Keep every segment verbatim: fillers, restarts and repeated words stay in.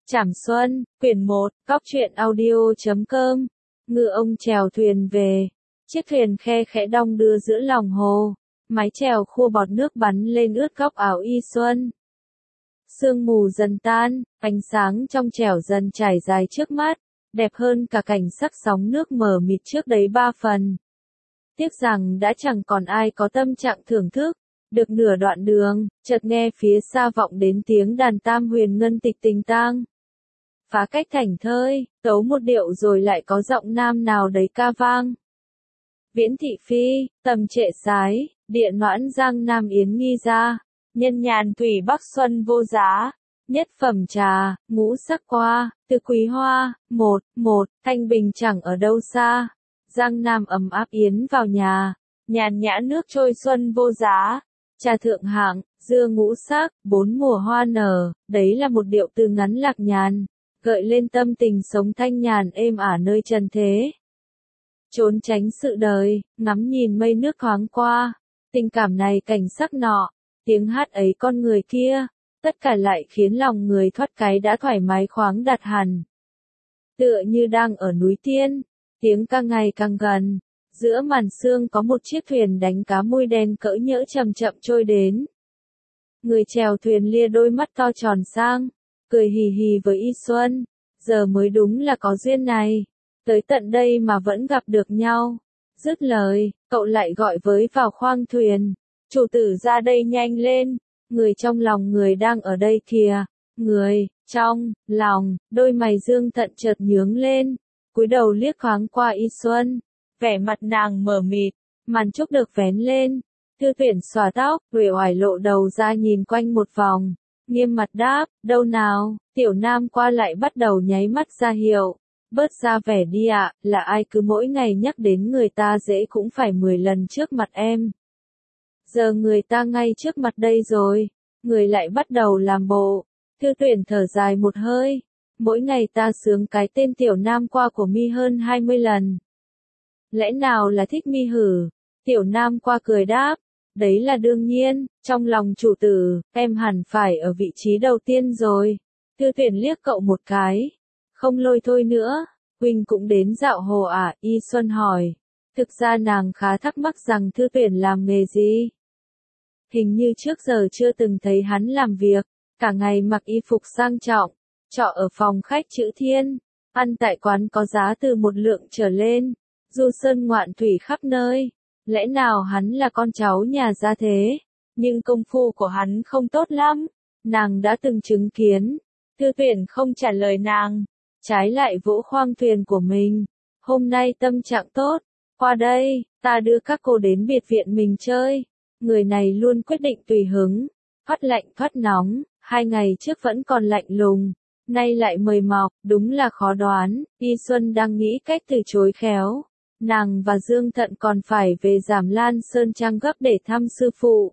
Trảm Xuân, quyển một, cóc truyện audio chấm com. Ngư ông chèo thuyền về. Chiếc thuyền khe khẽ đong đưa giữa lòng hồ. Mái chèo khua bọt nước bắn lên ướt góc áo Y Xuân. Sương mù dần tan, ánh sáng trong trẻo dần trải dài trước mắt, đẹp hơn cả cảnh sắc sóng nước mờ mịt trước đấy ba phần. Tiếc rằng đã chẳng còn ai có tâm trạng thưởng thức. Được nửa đoạn đường, chợt nghe phía xa vọng đến tiếng đàn tam huyền ngân tịch tình tang. Phá cách thảnh thơi, tấu một điệu rồi lại có giọng nam nào đấy ca vang. Viễn thị phi, tầm trệ sái, địa noãn giang nam yến nghi ra, nhân nhàn thủy bắc xuân vô giá, nhất phẩm trà, ngũ sắc qua, từ quý hoa, một, một, thanh bình chẳng ở đâu xa. Giang nam ấm áp yến vào nhà, nhàn nhã nước trôi xuân vô giá. Trà thượng hạng, dưa ngũ sắc, bốn mùa hoa nở, đấy là một điệu từ ngắn lạc nhàn, gợi lên tâm tình sống thanh nhàn êm ả nơi trần thế. Trốn tránh sự đời, ngắm nhìn mây nước thoáng qua, tình cảm này cảnh sắc nọ, tiếng hát ấy con người kia, tất cả lại khiến lòng người thoát cái đã thoải mái khoáng đạt hẳn. Tựa như đang ở núi tiên, tiếng ca ngày càng gần. Giữa màn sương có một chiếc thuyền đánh cá môi đen cỡ nhỡ chậm chậm trôi đến. Người chèo thuyền lia đôi mắt to tròn sang, cười hì hì với Y Xuân, giờ mới đúng là có duyên này, tới tận đây mà vẫn gặp được nhau. Dứt lời, cậu lại gọi với vào khoang thuyền, chủ tử ra đây nhanh lên, người trong lòng người đang ở đây kìa, người, trong, lòng, đôi mày Dương Thận chợt nhướng lên, cúi đầu liếc thoáng qua Y Xuân. Vẻ mặt nàng mờ mịt, màn trúc được vén lên, Thư Tuyển xòa tóc, uể oải lộ đầu ra nhìn quanh một vòng, nghiêm mặt đáp, đâu nào, Tiểu Nam qua lại bắt đầu nháy mắt ra hiệu, bớt ra vẻ đi ạ, là ai cứ mỗi ngày nhắc đến người ta dễ cũng phải mười lần trước mặt em. Giờ người ta ngay trước mặt đây rồi, người lại bắt đầu làm bộ, Thư Tuyển thở dài một hơi, mỗi ngày ta sướng cái tên Tiểu Nam qua của mi hơn hai mươi lần. Lẽ nào là thích mi hử? Tiểu Nam qua cười đáp, đấy là đương nhiên, trong lòng chủ tử, em hẳn phải ở vị trí đầu tiên rồi. Thư Tuyển liếc cậu một cái, không lôi thôi nữa, Huynh cũng đến dạo hồ à? Y Xuân hỏi, thực ra nàng khá thắc mắc rằng Thư Tuyển làm nghề gì. Hình như trước giờ chưa từng thấy hắn làm việc, cả ngày mặc y phục sang trọng, trọ ở phòng khách chữ thiên, ăn tại quán có giá từ một lượng trở lên. Du sơn ngoạn thủy khắp nơi, lẽ nào hắn là con cháu nhà gia thế, nhưng công phu của hắn không tốt lắm, nàng đã từng chứng kiến. Thư Tuyển không trả lời nàng, trái lại vỗ khoang thuyền của mình, hôm nay tâm trạng tốt, qua đây, ta đưa các cô đến biệt viện mình chơi. Người này luôn quyết định tùy hứng, thoát lạnh thoát nóng, hai ngày trước vẫn còn lạnh lùng, nay lại mời mọc, đúng là khó đoán. Y Xuân đang nghĩ cách từ chối khéo. Nàng và Dương Thận còn phải về Giảm Lan Sơn Trang gấp để thăm sư phụ.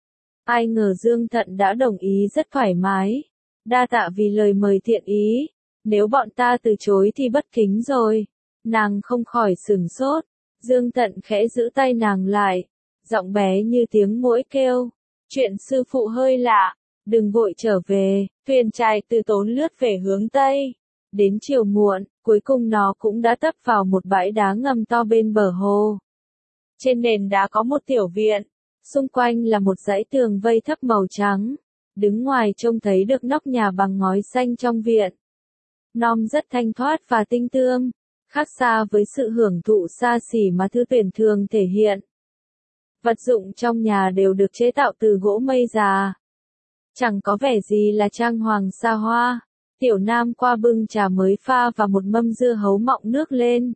Ai ngờ Dương Thận đã đồng ý rất thoải mái. Đa tạ vì lời mời thiện ý. Nếu bọn ta từ chối thì bất kính rồi. Nàng không khỏi sửng sốt. Dương Thận khẽ giữ tay nàng lại. Giọng bé như tiếng muỗi kêu. Chuyện sư phụ hơi lạ. Đừng vội trở về. Thuyền chài từ Tốn lướt về hướng Tây. Đến chiều muộn, cuối cùng nó cũng đã tấp vào một bãi đá ngầm to bên bờ hồ. Trên nền đá có một tiểu viện, xung quanh là một dãy tường vây thấp màu trắng, đứng ngoài trông thấy được nóc nhà bằng ngói xanh trong viện. Nom rất thanh thoát và tinh tươm, khác xa với sự hưởng thụ xa xỉ mà Thư Tuyển thường thể hiện. Vật dụng trong nhà đều được chế tạo từ gỗ mây già. Chẳng có vẻ gì là trang hoàng xa hoa. Tiểu Nam qua bưng trà mới pha và một mâm dưa hấu mọng nước lên.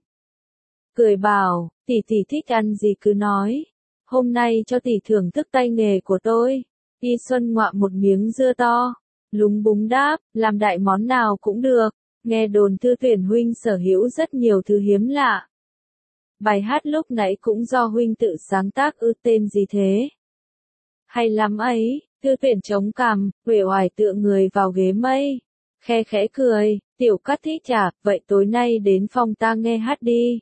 Cười bảo, tỷ tỷ thích ăn gì cứ nói. Hôm nay cho tỷ thưởng thức tay nghề của tôi. Y Xuân ngoạm một miếng dưa to. Lúng búng đáp, làm đại món nào cũng được. Nghe đồn Thư Tuyển huynh sở hữu rất nhiều thứ hiếm lạ. Bài hát lúc nãy cũng do huynh tự sáng tác ư, tên gì thế? Hay lắm ấy. Thư Tuyển chống cằm, uể oải tựa người vào ghế mây. Khe khẽ cười, Tiểu Cát thích chả, vậy tối nay đến phòng ta nghe hát đi.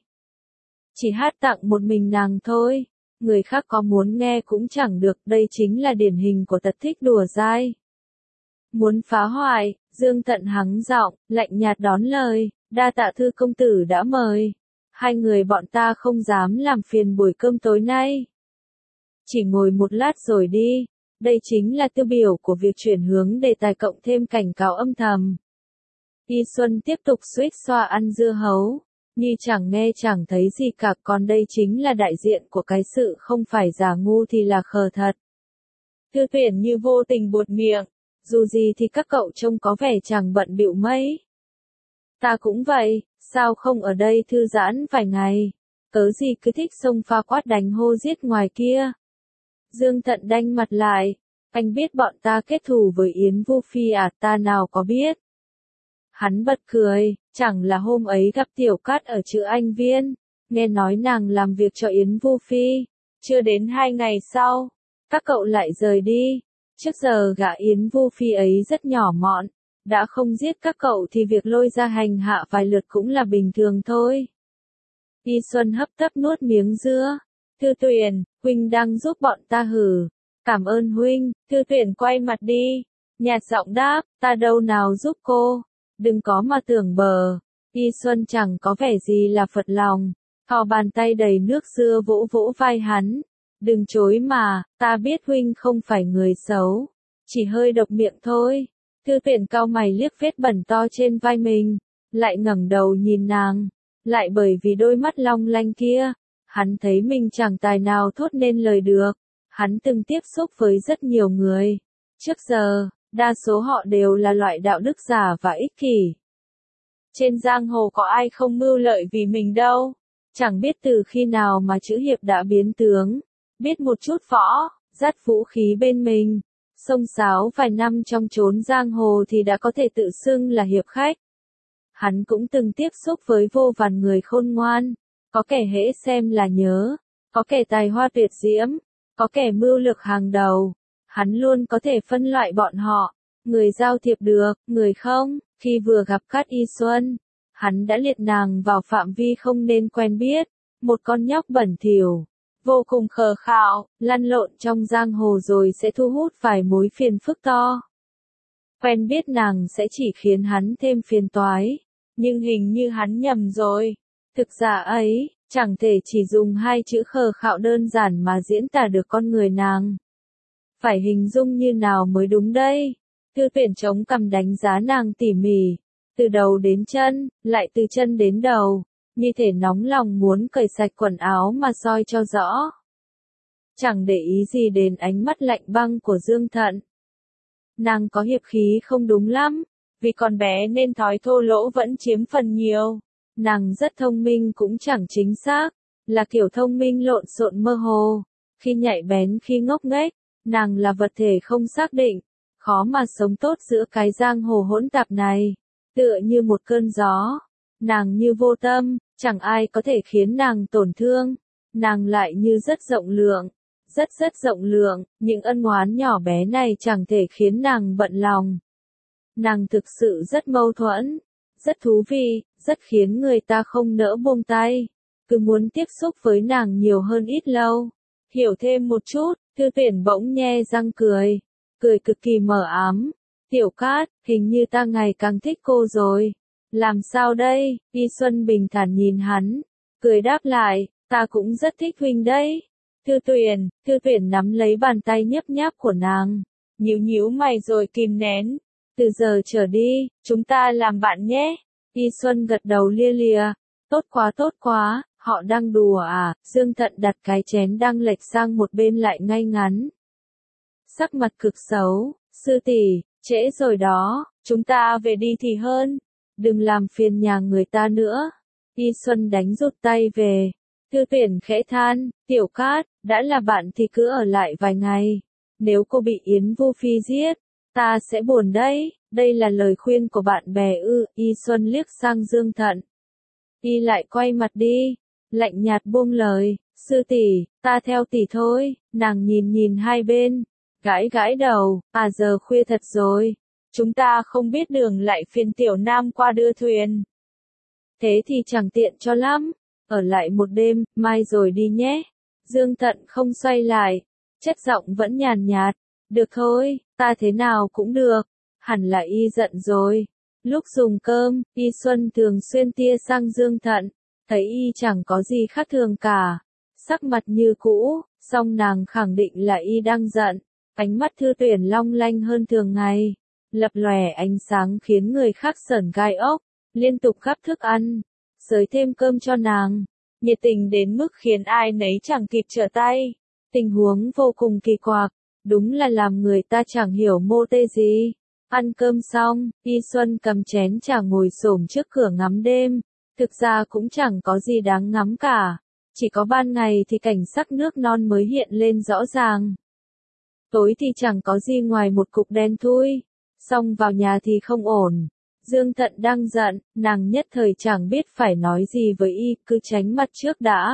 Chỉ hát tặng một mình nàng thôi, người khác có muốn nghe cũng chẳng được, đây chính là điển hình của tật thích đùa dai. Muốn phá hoại, Dương Thận hắng giọng, lạnh nhạt đón lời, đa tạ Thư công tử đã mời. Hai người bọn ta không dám làm phiền buổi cơm tối nay. Chỉ ngồi một lát rồi đi, đây chính là tiêu biểu của việc chuyển hướng đề tài cộng thêm cảnh cáo âm thầm. Y Xuân tiếp tục xuếch xoa ăn dưa hấu, như chẳng nghe chẳng thấy gì cả, còn đây chính là đại diện của cái sự không phải giả ngu thì là khờ thật. Thư Tuyển như vô tình buột miệng, dù gì thì các cậu trông có vẻ chẳng bận bịu mấy. Ta cũng vậy, sao không ở đây thư giãn vài ngày, cớ gì cứ thích xông pha quát đánh hô giết ngoài kia. Dương Thận đanh mặt lại, anh biết bọn ta kết thù với Yến Vu Phi à, ta nào có biết. Hắn bật cười, chẳng là hôm ấy gặp Tiểu Cát ở chữ Anh Viên, nghe nói nàng làm việc cho Yến Vu Phi, chưa đến hai ngày sau, các cậu lại rời đi. Trước giờ gã Yến Vu Phi ấy rất nhỏ mọn, đã không giết các cậu thì việc lôi ra hành hạ vài lượt cũng là bình thường thôi. Y Xuân hấp tấp nuốt miếng dưa. Thư Tuyển, huynh đang giúp bọn ta hử. Cảm ơn huynh. Thư Tuyển quay mặt đi, nhạt giọng đáp, ta đâu nào giúp cô. Đừng có mà tưởng bờ. Y Xuân chẳng có vẻ gì là phật lòng, thò bàn tay đầy nước dưa vỗ vỗ vai hắn. Đừng chối mà, ta biết huynh không phải người xấu, chỉ hơi độc miệng thôi. Thư Tuyển cau mày liếc vết bẩn to trên vai mình, lại ngẩng đầu nhìn nàng, lại bởi vì đôi mắt long lanh kia, hắn thấy mình chẳng tài nào thốt nên lời được. Hắn từng tiếp xúc với rất nhiều người, trước giờ, đa số họ đều là loại đạo đức giả và ích kỷ. Trên giang hồ có ai không mưu lợi vì mình đâu, chẳng biết từ khi nào mà chữ hiệp đã biến tướng, biết một chút võ, dắt vũ khí bên mình, xông xáo vài năm trong chốn giang hồ thì đã có thể tự xưng là hiệp khách. Hắn cũng từng tiếp xúc với vô vàn người khôn ngoan, có kẻ hễ xem là nhớ, có kẻ tài hoa tuyệt diễm, có kẻ mưu lược hàng đầu. Hắn luôn có thể phân loại bọn họ, người giao thiệp được, người không. Khi vừa gặp Cát Y Xuân, hắn đã liệt nàng vào phạm vi không nên quen biết, một con nhóc bẩn thỉu, vô cùng khờ khạo, lăn lộn trong giang hồ rồi sẽ thu hút vài mối phiền phức to. Quen biết nàng sẽ chỉ khiến hắn thêm phiền toái, nhưng hình như hắn nhầm rồi. Thực ra ấy, chẳng thể chỉ dùng hai chữ khờ khạo đơn giản mà diễn tả được con người nàng. Phải hình dung như nào mới đúng đây? Thư Tuyển chống cằm đánh giá nàng tỉ mỉ, từ đầu đến chân, lại từ chân đến đầu, như thể nóng lòng muốn cởi sạch quần áo mà soi cho rõ. Chẳng để ý gì đến ánh mắt lạnh băng của Dương Thận. Nàng có hiệp khí không đúng lắm, vì còn bé nên thói thô lỗ vẫn chiếm phần nhiều. Nàng rất thông minh cũng chẳng chính xác, là kiểu thông minh lộn xộn mơ hồ, khi nhạy bén khi ngốc nghếch. Nàng là vật thể không xác định, khó mà sống tốt giữa cái giang hồ hỗn tạp này, tựa như một cơn gió. Nàng như vô tâm, chẳng ai có thể khiến nàng tổn thương, nàng lại như rất rộng lượng, rất rất rộng lượng, những ân oán nhỏ bé này chẳng thể khiến nàng bận lòng. Nàng thực sự rất mâu thuẫn, rất thú vị, rất khiến người ta không nỡ buông tay, cứ muốn tiếp xúc với nàng nhiều hơn ít lâu, hiểu thêm một chút. Thư Tuyển bỗng nhe răng cười, cười cực kỳ mờ ám. Tiểu Cát, hình như ta ngày càng thích cô rồi. Làm sao đây? Y Xuân bình thản nhìn hắn, cười đáp lại, ta cũng rất thích huynh đấy. Thư Tuyển, Thư Tuyển nắm lấy bàn tay nhấp nháp của nàng, nhíu nhíu mày rồi kìm nén. Từ giờ trở đi, chúng ta làm bạn nhé. Y Xuân gật đầu lia lịa, tốt quá tốt quá. Họ đang đùa à? Dương Thận đặt cái chén đang lệch sang một bên lại ngay ngắn. Sắc mặt cực xấu, sư tỷ, trễ rồi đó, chúng ta về đi thì hơn, đừng làm phiền nhà người ta nữa. Y Xuân đánh rụt tay về. Thư Tuyển khẽ than, Tiểu Cát, đã là bạn thì cứ ở lại vài ngày. Nếu cô bị Yến Vu Phi giết, ta sẽ buồn đấy. Đây là lời khuyên của bạn bè ư? Y Xuân liếc sang Dương Thận. Y lại quay mặt đi, lạnh nhạt buông lời, sư tỷ, ta theo tỷ thôi. Nàng nhìn nhìn hai bên, gãi gãi đầu, à giờ khuya thật rồi, chúng ta không biết đường lại phiền Tiểu Nam qua đưa thuyền. Thế thì chẳng tiện cho lắm, ở lại một đêm, mai rồi đi nhé. Dương Thận không xoay lại, chất giọng vẫn nhàn nhạt, được thôi, ta thế nào cũng được. hẳn là y giận rồi. Lúc dùng cơm, Y Xuân thường xuyên tia sang Dương Thận, thấy y chẳng có gì khác thường cả, sắc mặt như cũ, song nàng khẳng định là y đang giận. Ánh mắt Thư Tuyển long lanh hơn thường ngày, lập lòe ánh sáng khiến người khác sởn gai ốc, liên tục gắp thức ăn, xới thêm cơm cho nàng, nhiệt tình đến mức khiến ai nấy chẳng kịp trở tay. Tình huống vô cùng kỳ quặc, đúng là làm người ta chẳng hiểu mô tê gì. Ăn cơm xong, Y Xuân cầm chén trà ngồi xổm trước cửa ngắm đêm, thực ra cũng chẳng có gì đáng ngắm cả, chỉ có ban ngày thì cảnh sắc nước non mới hiện lên rõ ràng. Tối thì chẳng có gì ngoài một cục đen thui, xong vào nhà thì không ổn. Dương Thận đang giận, nàng nhất thời chẳng biết phải nói gì với y, cứ tránh mặt trước đã.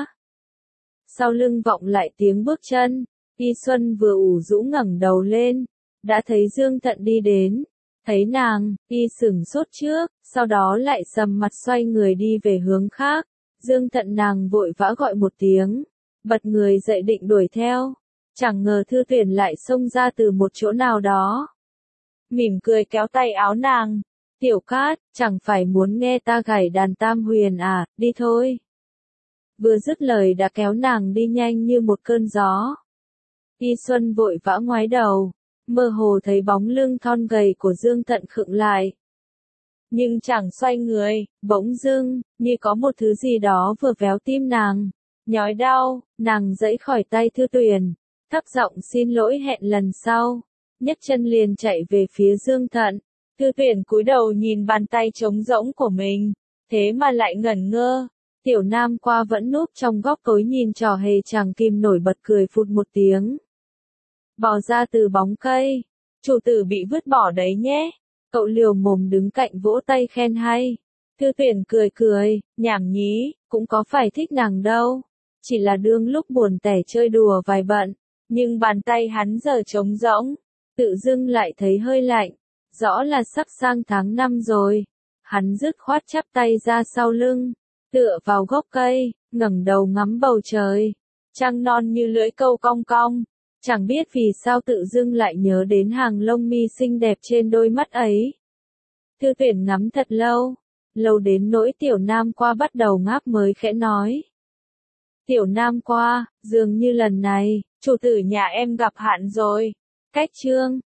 Sau lưng vọng lại tiếng bước chân, Y Xuân vừa ủ rũ ngẩng đầu lên, đã thấy Dương Thận đi đến, thấy nàng, y sửng sốt trước, sau đó lại sầm mặt xoay người đi về hướng khác. Dương Thận nàng vội vã gọi một tiếng, bật người dậy định đuổi theo, chẳng ngờ Thư Tuyển lại xông ra từ một chỗ nào đó. Mỉm cười kéo tay áo nàng, Tiểu Cát, chẳng phải muốn nghe ta gảy đàn tam huyền à, đi thôi. Vừa dứt lời đã kéo nàng đi nhanh như một cơn gió. Y Xuân vội vã ngoái đầu, mơ hồ thấy bóng lưng thon gầy của Dương Thận khựng lại. Nhưng chẳng xoay người, bỗng dưng, như có một thứ gì đó vừa véo tim nàng. Nhói đau, nàng giãy khỏi tay Thư Tuyển, thấp giọng xin lỗi hẹn lần sau, nhấc chân liền chạy về phía Dương Thận. Thư Tuyển cúi đầu nhìn bàn tay trống rỗng của mình, thế mà lại ngẩn ngơ. Tiểu Nam qua vẫn núp trong góc tối nhìn trò hề chàng kìm nổi bật cười phụt một tiếng. Bò ra từ bóng cây, chủ tử bị vứt bỏ đấy nhé. Cậu liều mồm đứng cạnh vỗ tay khen hay. Thư Tuyển cười cười, nhảm nhí, cũng có phải thích nàng đâu. Chỉ là đương lúc buồn tẻ chơi đùa vài bận, nhưng bàn tay hắn giờ trống rỗng, tự dưng lại thấy hơi lạnh. Rõ là sắp sang tháng năm rồi. Hắn dứt khoát chắp tay ra sau lưng, tựa vào gốc cây, ngẩng đầu ngắm bầu trời. Trăng non như lưỡi câu cong cong. Chẳng biết vì sao tự dưng lại nhớ đến hàng lông mi xinh đẹp trên đôi mắt ấy. Thư Tuyển ngắm thật lâu, lâu đến nỗi Tiểu Nam qua bắt đầu ngáp mới khẽ nói. Tiểu Nam qua, dường như lần này, chủ tử nhà em gặp hạn rồi. Cách chương